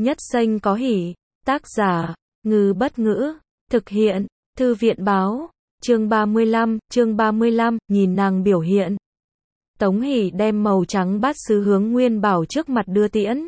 Nhất xanh có hỉ. Tác giả, Ngư Bất Ngữ. Thực hiện, Thư viện Báo. Chương 35, nhìn nàng biểu hiện. Tống Hỷ đem màu trắng bát sứ hướng Nguyên Bảo trước mặt đưa tiễn.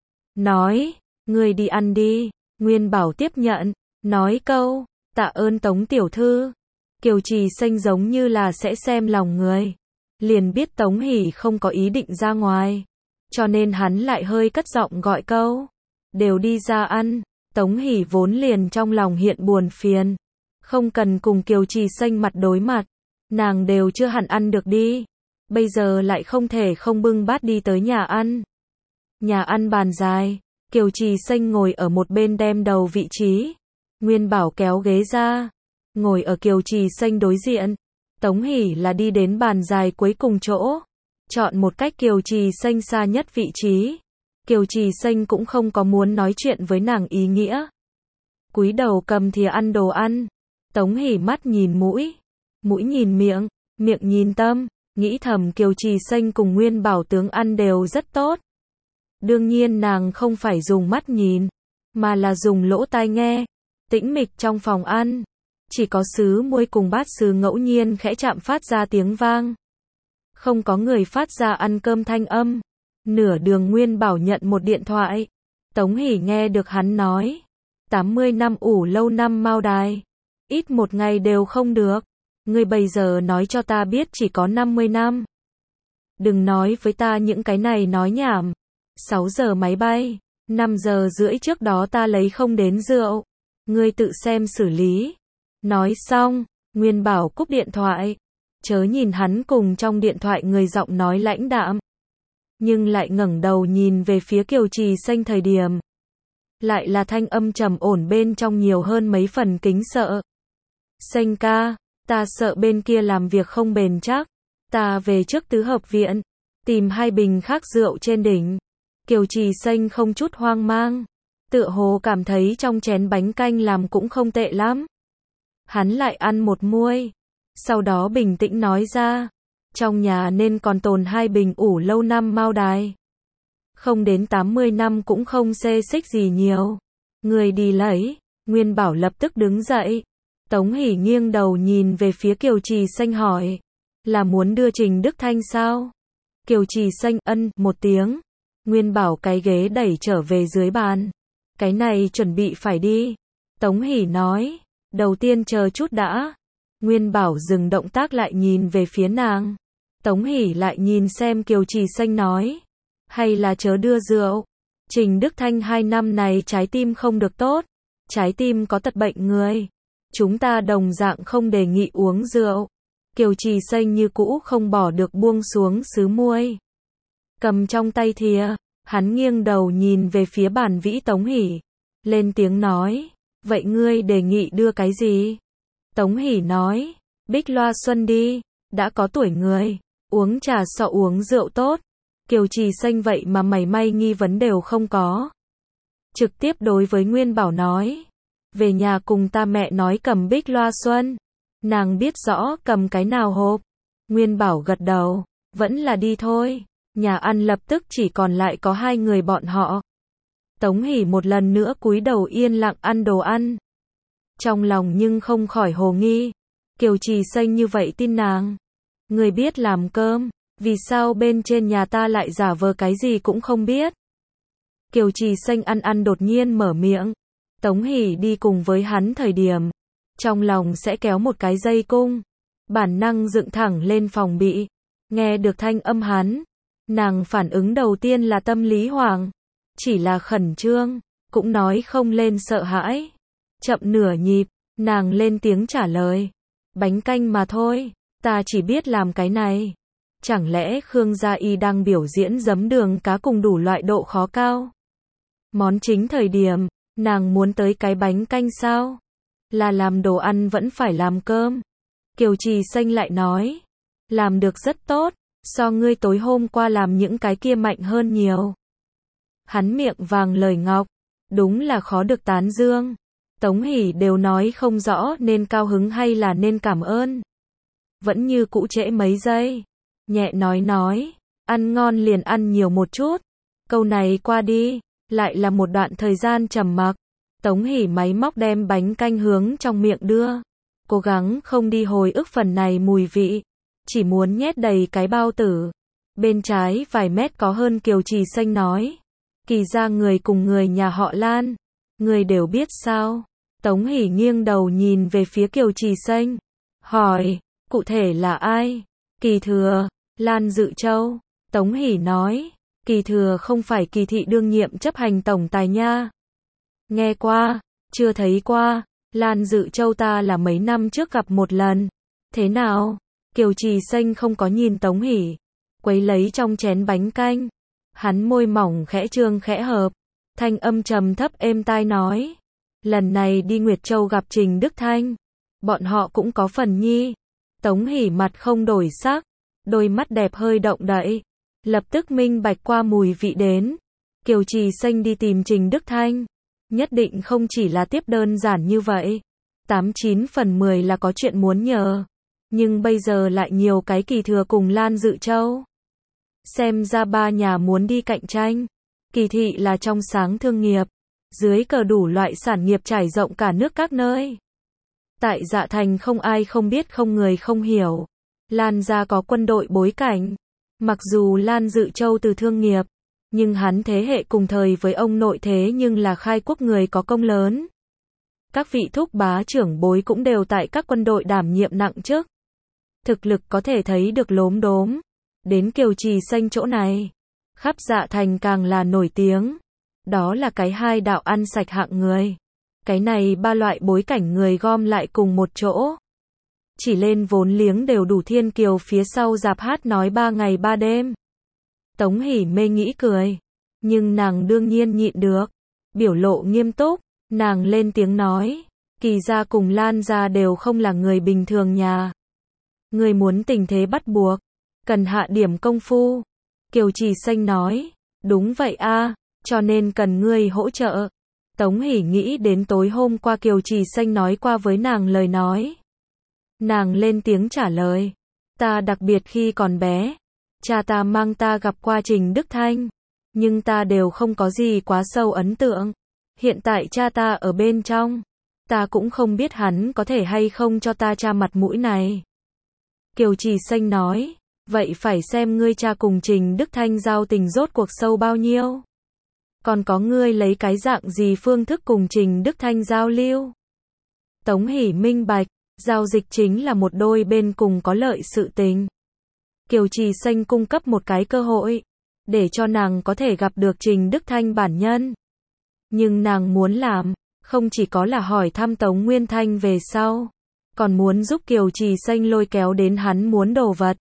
Nói, ngươi đi ăn đi. Nguyên Bảo tiếp nhận, nói câu, tạ ơn Tống tiểu thư. Kiều Trì Xanh giống như là sẽ xem lòng người. Liền biết Tống Hỷ không có ý định ra ngoài. Cho nên hắn lại hơi cất giọng gọi câu. Đều đi ra ăn. Tống Hỷ vốn liền trong lòng hiện buồn phiền. Không cần cùng Kiều Trì Xanh mặt đối mặt. Nàng đều chưa hẳn ăn được đi. Bây giờ lại không thể không bưng bát đi tới nhà ăn. Nhà ăn bàn dài. Kiều Trì Xanh ngồi ở một bên đem đầu vị trí. Nguyên Bảo kéo ghế ra. Ngồi ở Kiều Trì Xanh đối diện. Tống Hỷ là đi đến bàn dài cuối cùng chỗ. Chọn một cách Kiều Trì Xanh xa nhất vị trí. Kiều Trì Xanh cũng không có muốn nói chuyện với nàng ý nghĩa. Cúi đầu cầm thìa ăn đồ ăn. Tống Hỷ mắt nhìn mũi. Mũi nhìn miệng. Miệng nhìn tâm. Nghĩ thầm Kiều Trì Xanh cùng Nguyên Bảo tướng ăn đều rất tốt. Đương nhiên nàng không phải dùng mắt nhìn. Mà là dùng lỗ tai nghe. Tĩnh mịch trong phòng ăn. Chỉ có sứ muôi cùng bát sứ ngẫu nhiên khẽ chạm phát ra tiếng vang. Không có người phát ra ăn cơm thanh âm. Nửa đường Nguyên Bảo nhận một điện thoại. Tống Hỷ nghe được hắn nói. 80 năm ủ lâu năm Mao Đài. Ít một ngày đều không được. Ngươi bây giờ nói cho ta biết chỉ có 50 năm. Đừng nói với ta những cái này nói nhảm. 6 giờ máy bay. 5 giờ rưỡi trước đó ta lấy không đến rượu. Ngươi tự xem xử lý. Nói xong, Nguyên Bảo cúp điện thoại. Chớ nhìn hắn cùng trong điện thoại người giọng nói lãnh đạm. Nhưng lại ngẩng đầu nhìn về phía Kiều Trì Xanh thời điểm. Lại là thanh âm trầm ổn bên trong nhiều hơn mấy phần kính sợ. Xanh ca, ta sợ bên kia làm việc không bền chắc. Ta về trước tứ hợp viện. Tìm 2 bình khác rượu trên đỉnh. Kiều Trì Xanh không chút hoang mang. Tựa hồ cảm thấy trong chén bánh canh làm cũng không tệ lắm. Hắn lại ăn một muôi. Sau đó bình tĩnh nói ra. Trong nhà nên còn tồn 2 bình ủ lâu năm Mao Đài. Không đến 80 năm cũng không xê xích gì nhiều. Người đi lấy. Nguyên Bảo lập tức đứng dậy. Tống Hỷ nghiêng đầu nhìn về phía Kiều Trì Xanh hỏi. Là muốn đưa Trình Đức Thanh sao? Kiều Trì Xanh ân một tiếng. Nguyên Bảo cái ghế đẩy trở về dưới bàn. Cái này chuẩn bị phải đi. Tống Hỷ nói. Đầu tiên chờ chút đã. Nguyên Bảo dừng động tác lại nhìn về phía nàng. Tống Hỷ lại nhìn xem Kiều Trì Xanh nói. Hay là chớ đưa rượu. Trình Đức Thanh 2 năm này trái tim không được tốt. Trái tim có tật bệnh người. Chúng ta đồng dạng không đề nghị uống rượu. Kiều Trì Xanh như cũ không bỏ được buông xuống sứ muôi. Cầm trong tay thìa. Hắn nghiêng đầu nhìn về phía bàn vĩ Tống Hỷ. Lên tiếng nói. Vậy ngươi đề nghị đưa cái gì? Tống Hỷ nói. Bích loa xuân đi. Đã có tuổi người. Uống trà sọ uống rượu tốt. Kiều Trì Xanh vậy mà mảy may nghi vấn đều không có. Trực tiếp đối với Nguyên Bảo nói. Về nhà cùng ta mẹ nói cầm bích loa xuân. Nàng biết rõ cầm cái nào hộp. Nguyên Bảo gật đầu. Vẫn là đi thôi. Nhà ăn lập tức chỉ còn lại có 2 người bọn họ. Tống Hỷ một lần nữa cúi đầu yên lặng ăn đồ ăn. Trong lòng nhưng không khỏi hồ nghi. Kiều Trì Xanh như vậy tin nàng. Người biết làm cơm. Vì sao bên trên nhà ta lại giả vờ cái gì cũng không biết? Kiều Trì Xanh ăn đột nhiên mở miệng. Tống Hỷ đi cùng với hắn thời điểm. Trong lòng sẽ kéo một cái dây cung. Bản năng dựng thẳng lên phòng bị. Nghe được thanh âm hắn. Nàng phản ứng đầu tiên là tâm lý hoảng. Chỉ là khẩn trương. Cũng nói không lên sợ hãi. Chậm nửa nhịp. Nàng lên tiếng trả lời. Bánh canh mà thôi. Ta chỉ biết làm cái này. Chẳng lẽ Khương Gia Y đang biểu diễn giấm đường cá cùng đủ loại độ khó cao? Món chính thời điểm. Nàng muốn tới cái bánh canh sao? Là làm đồ ăn vẫn phải làm cơm. Kiều Trì Xanh lại nói. Làm được rất tốt. So ngươi tối hôm qua làm những cái kia mạnh hơn nhiều. Hắn miệng vàng lời ngọc. Đúng là khó được tán dương. Tống Hỷ đều nói không rõ nên cao hứng hay là nên cảm ơn. Vẫn như cũ trễ mấy giây. Nhẹ nói. Ăn ngon liền ăn nhiều một chút. Câu này qua đi. Lại là một đoạn thời gian trầm mặc. Tống Hỷ máy móc đem bánh canh hướng trong miệng đưa. Cố gắng không đi hồi ức phần này mùi vị. Chỉ muốn nhét đầy cái bao tử. Bên trái vài mét có hơn Kiều Trì Xanh nói. Kỳ ra người cùng người nhà họ Lan. Người đều biết sao? Tống Hỷ nghiêng đầu nhìn về phía Kiều Trì Xanh. Hỏi, cụ thể là ai? Kỳ Thừa, Lan Dự Châu. Tống Hỷ nói, Kỳ Thừa không phải Kỳ thị đương nhiệm chấp hành tổng tài nha. Nghe qua, chưa thấy qua. Lan Dự Châu ta là mấy năm trước gặp một lần. Thế nào? Kiều Trì Xanh không có nhìn Tống Hỷ. Quấy lấy trong chén bánh canh. Hắn môi mỏng khẽ trương khẽ hợp. Thanh âm trầm thấp êm tai nói. Lần này đi Nguyệt Châu gặp Trình Đức Thanh. Bọn họ cũng có phần nhi. Tống Hỷ mặt không đổi sắc. Đôi mắt đẹp hơi động đậy. Lập tức minh bạch qua mùi vị đến. Kiều Trì Xanh đi tìm Trình Đức Thanh. Nhất định không chỉ là tiếp đơn giản như vậy. 89 phần 10 là có chuyện muốn nhờ. Nhưng bây giờ lại nhiều cái Kỳ Thừa cùng Lan Dự Châu. Xem ra ba nhà muốn đi cạnh tranh. Kỳ thị là trong sáng thương nghiệp. Dưới cờ đủ loại sản nghiệp trải rộng cả nước các nơi. Tại Dạ Thành không ai không biết không người không hiểu. Lan gia có quân đội bối cảnh. Mặc dù Lan Dự Châu từ thương nghiệp. Nhưng hắn thế hệ cùng thời với ông nội thế nhưng là khai quốc người có công lớn. Các vị thúc bá trưởng bối cũng đều tại các quân đội đảm nhiệm nặng chức. Thực lực có thể thấy được lốm đốm. Đến Kiều Trì Xanh chỗ này. Khắp Dạ Thành càng là nổi tiếng. Đó là cái hai đạo ăn sạch hạng người. Cái này ba loại bối cảnh người gom lại cùng một chỗ. Chỉ lên vốn liếng đều đủ Thiên Kiều phía sau dạp hát nói 3 ngày 3 đêm. Tống Hỷ mê nghĩ cười. Nhưng nàng đương nhiên nhịn được. Biểu lộ nghiêm túc. Nàng lên tiếng nói. Kỳ gia cùng Lan gia đều không là người bình thường nhà. Người muốn tình thế bắt buộc. Cần hạ điểm công phu. Kiều Trì Xanh nói. Đúng vậy a, cho nên cần ngươi hỗ trợ. Tống Hỷ nghĩ đến tối hôm qua Kiều Trì Xanh nói qua với nàng lời nói. Nàng lên tiếng trả lời. Ta đặc biệt khi còn bé. Cha ta mang ta gặp qua Trình Đức Thanh. Nhưng ta đều không có gì quá sâu ấn tượng. Hiện tại cha ta ở bên trong. Ta cũng không biết hắn có thể hay không cho ta cha mặt mũi này. Kiều Trì Xanh nói. Vậy phải xem ngươi cha cùng Trình Đức Thanh giao tình rốt cuộc sâu bao nhiêu. Còn có ngươi lấy cái dạng gì phương thức cùng Trình Đức Thanh giao lưu. Tống Hỷ minh bạch. Giao dịch chính là một đôi bên cùng có lợi sự tình. Kiều Trì Xanh cung cấp một cái cơ hội. Để cho nàng có thể gặp được Trình Đức Thanh bản nhân. Nhưng nàng muốn làm. Không chỉ có là hỏi thăm Tống Nguyên Thanh về sau. Còn muốn giúp Kiều Trì Xanh lôi kéo đến hắn muốn đồ vật.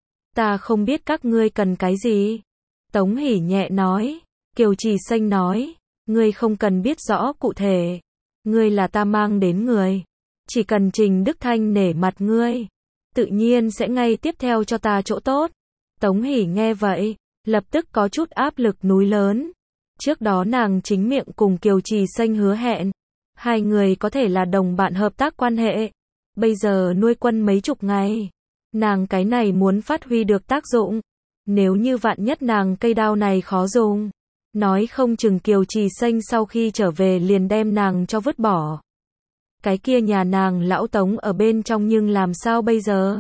Ta không biết các ngươi cần cái gì. Tống Hỷ nhẹ nói. Kiều Trì Xanh nói. Ngươi không cần biết rõ cụ thể. Ngươi là ta mang đến người. Chỉ cần Trình Đức Thanh nể mặt ngươi. Tự nhiên sẽ ngay tiếp theo cho ta chỗ tốt. Tống Hỷ nghe vậy. Lập tức có chút áp lực núi lớn. Trước đó nàng chính miệng cùng Kiều Trì Xanh hứa hẹn. Hai người có thể là đồng bạn hợp tác quan hệ. Bây giờ nuôi quân mấy chục ngày. Nàng cái này muốn phát huy được tác dụng. Nếu như vạn nhất nàng cây đao này khó dùng. Nói không chừng Kiều Trì Xanh sau khi trở về liền đem nàng cho vứt bỏ. Cái kia nhà nàng lão Tống ở bên trong nhưng làm sao bây giờ?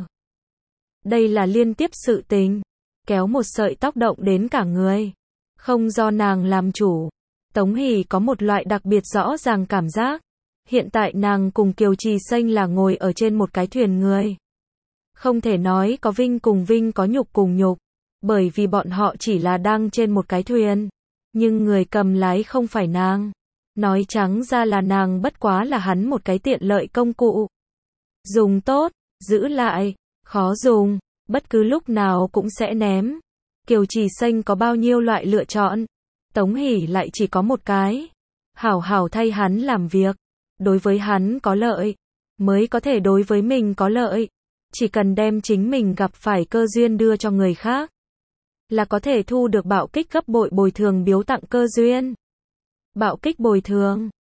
Đây là liên tiếp sự tình. Kéo một sợi tóc động đến cả người. Không do nàng làm chủ. Tống Hỷ có một loại đặc biệt rõ ràng cảm giác. Hiện tại nàng cùng Kiều Trì Xanh là ngồi ở trên một cái thuyền người. Không thể nói có vinh cùng vinh có nhục cùng nhục. Bởi vì bọn họ chỉ là đang trên một cái thuyền. Nhưng người cầm lái không phải nàng. Nói trắng ra là nàng bất quá là hắn một cái tiện lợi công cụ. Dùng tốt, giữ lại, khó dùng, bất cứ lúc nào cũng sẽ ném. Kiều Trì Xanh có bao nhiêu loại lựa chọn. Tống Hỷ lại chỉ có một cái. Hảo hảo thay hắn làm việc. Đối với hắn có lợi. Mới có thể đối với mình có lợi. Chỉ cần đem chính mình gặp phải cơ duyên đưa cho người khác. Là có thể thu được bạo kích gấp bội bồi thường biếu tặng cơ duyên. Bạo kích bồi thường.